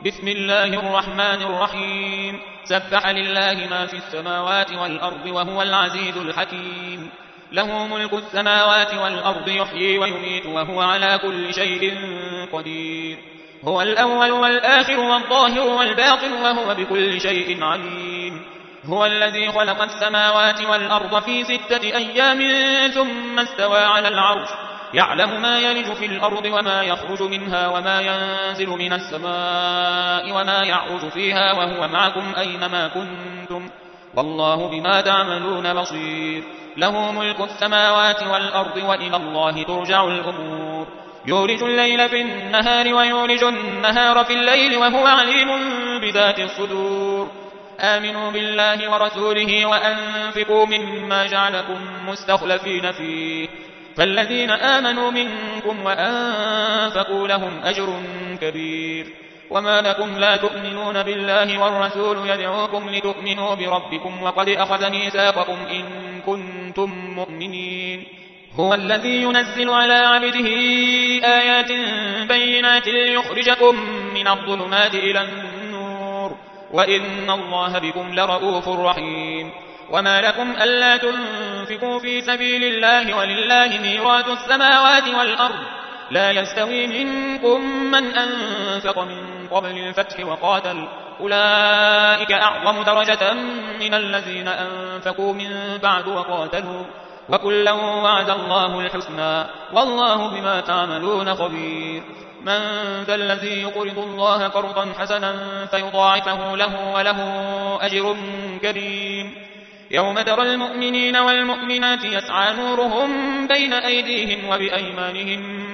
بسم الله الرحمن الرحيم سبح لله ما في السماوات والأرض وهو العزيز الحكيم له ملك السماوات والأرض يحيي ويميت وهو على كل شيء قدير هو الأول والآخر والظاهر والباطن وهو بكل شيء عليم هو الذي خلق السماوات والأرض في 6 أيام ثم استوى على العرش يعلم ما يلج في الأرض وما يخرج منها وما ينزل من السماء وما يعرج فيها وهو معكم أينما كنتم والله بما تعملون بصير له ملك السماوات والأرض وإلى الله ترجع الأمور يولج الليل في النهار ويولج النهار في الليل وهو عليم بذات الصدور آمنوا بالله ورسوله وأنفقوا مما جعلكم مستخلفين فيه فالذين آمنوا منكم وأنفقوا لهم أجر كبير وما لكم لا تؤمنون بالله والرسول يدعوكم لتؤمنوا بربكم وقد أخذ ميثاقكم إن كنتم مؤمنين هو الذي ينزل على عبده آيات بينات ليخرجكم من الظلمات إلى النور وإن الله بكم لرؤوف رحيم وما لكم ألا تنفقوا في سبيل الله ولله ميراث السماوات والأرض لا يستوي منكم من أنفق من قبل الفتح وقاتل أولئك أعظم درجة من الذين أنفقوا من بعد وقاتلوا وكلا وعد الله الحسنى والله بما تعملون خبير من ذا الذي يقرض الله قرضا حسنا فيضاعفه له وله أجر كريم يوم ترى المؤمنين والمؤمنات يسعى نورهم بين أيديهم وبأيمانهم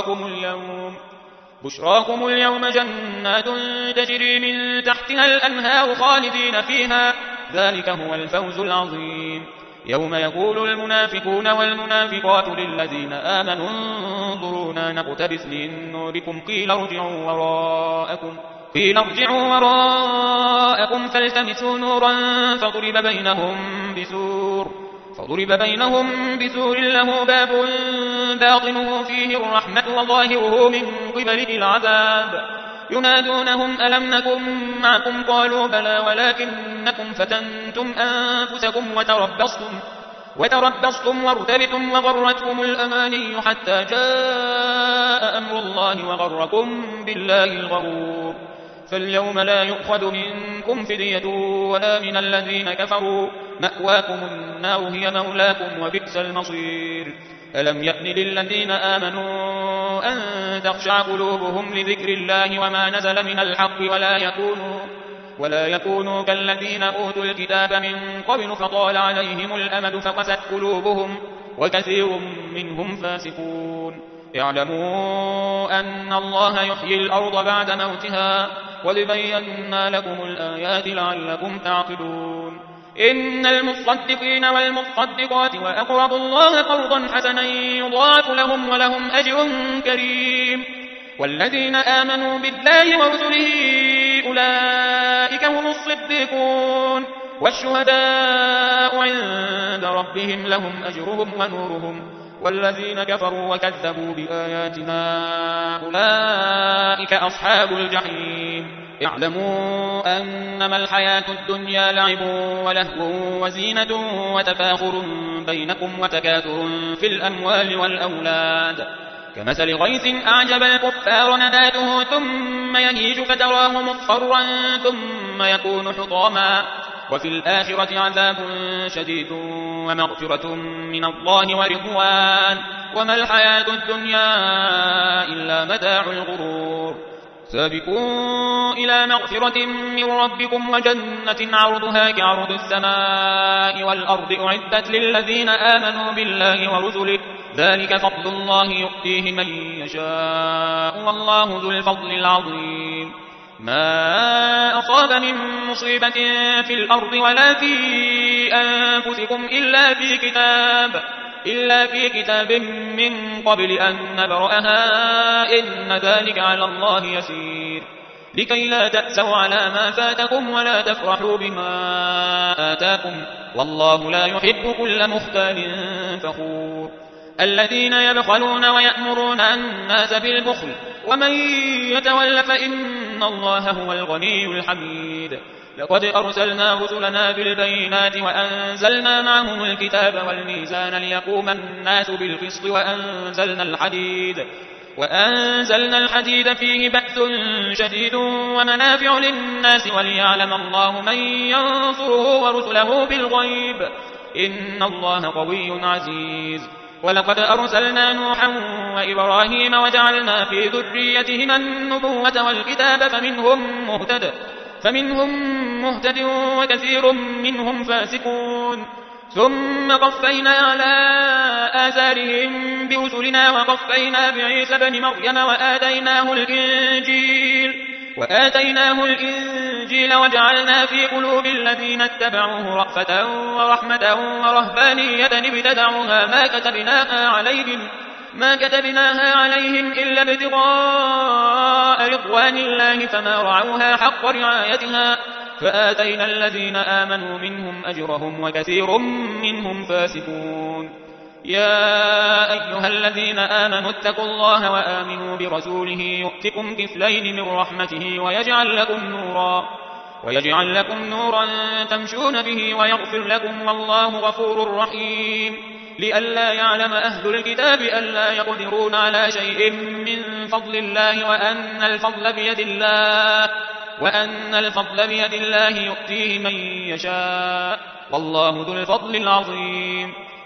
بشراكم اليوم جنات تجري من تحتها الأنهار خالدين فيها ذلك هو الفوز العظيم يوم يقول المنافقون والمنافقات للذين آمنوا انظرونا نقتبس من نوركم قيل ارجعوا وراءكم فالتمسوا نورا فضرب بينهم بسور له باب باطنه فيه الرحمة وظاهره من قبله العذاب ينادونهم ألم نكن معكم قالوا بلى ولكنكم فتنتم أنفسكم وتربصتم وارتبتم وغرتكم الأماني حتى جاء أمر الله وغركم بالله الغرور فاليوم لا يؤخذ منكم فدية ولا من الذين كفروا مأواكم النار هي مولاكم وبئس المصير ألم يأن للذين آمنوا أن تخشع قلوبهم لذكر الله وما نزل من الحق ولا يكونوا كالذين أوتوا الكتاب من قبل فطال عليهم الأمد فقست قلوبهم وكثير منهم فاسقون اعلموا أن الله يحيي الأرض بعد موتها ولبينا لكم الآيات لعلكم تعقلون إن المصدقين والمصدقات وأقرضوا الله قرضا حسنا يضاعف لهم ولهم أجر كريم والذين آمنوا بالله ورسله أولئك هم الصديقون والشهداء عند ربهم لهم أجرهم ونورهم والذين كفروا وكذبوا بآياتنا أولئك أصحاب الجحيم اعلموا أنما الحياة الدنيا لعب ولهو وزينة وتفاخر بينكم وتكاثر في الأموال والأولاد كمثل غيث أعجب الكفار نباته ثم يهيج فتراه مصفرا ثم يكون حطاما وفي الآخرة عذاب شديد ومغفرة من الله ورضوان وما الحياة الدنيا إلا متاع الغرور سابقوا إلى مغفرة من ربكم وجنة عرضها كعرض السماء والأرض أعدت للذين آمنوا بالله ورسله ذلك فضل الله يؤتيه من يشاء والله ذو الفضل العظيم ما أصاب من مصيبة في الأرض ولا في أنفسكم إلا في كتاب من قبل أن نبرأها إن ذلك على الله يسير لكي لا تأسوا على ما فاتكم ولا تفرحوا بما آتاكم والله لا يحب كل مختال فخور الذين يبخلون ويأمرون الناس بالبخل ومن يتول فإن إن الله هو الغني الحميد. لقد أرسلنا رسلنا بالبينات وأنزلنا معهم الكتاب والميزان ليقوم الناس بالقسط وأنزلنا الحديد فيه بأس شديد ومنافع للناس وليعلم الله من ينصره ورسله بالغيب إن الله قوي عزيز. ولقد أرسلنا نوحا وإبراهيم وجعلنا في ذريتهما النبوة والكتاب فمنهم مهتد وكثير منهم فاسقون. ثم قفينا على آثارهم برسلنا وقفينا بعيسى بن مريم وآتيناه الإنجيل وجعلنا في قلوب الذين اتبعوه رأفة ورحمة ورهبانية ابتدعوها ما كتبناها عليهم إلا ابتغاء رضوان الله فما رعوها حق رعايتها فآتينا الذين آمنوا منهم أجرهم وكثير منهم فاسقون. يا أيها الذين آمنوا اتقوا الله وآمنوا برسوله يؤتكم كفلين من رحمته ويجعل لكم نورا تمشون به ويغفر لكم والله غفور رحيم. لئلا يعلم أهل الكتاب ألا يقدرون على شيء من فضل الله وأن الفضل بيد الله يؤتيه من يشاء والله ذو الفضل العظيم.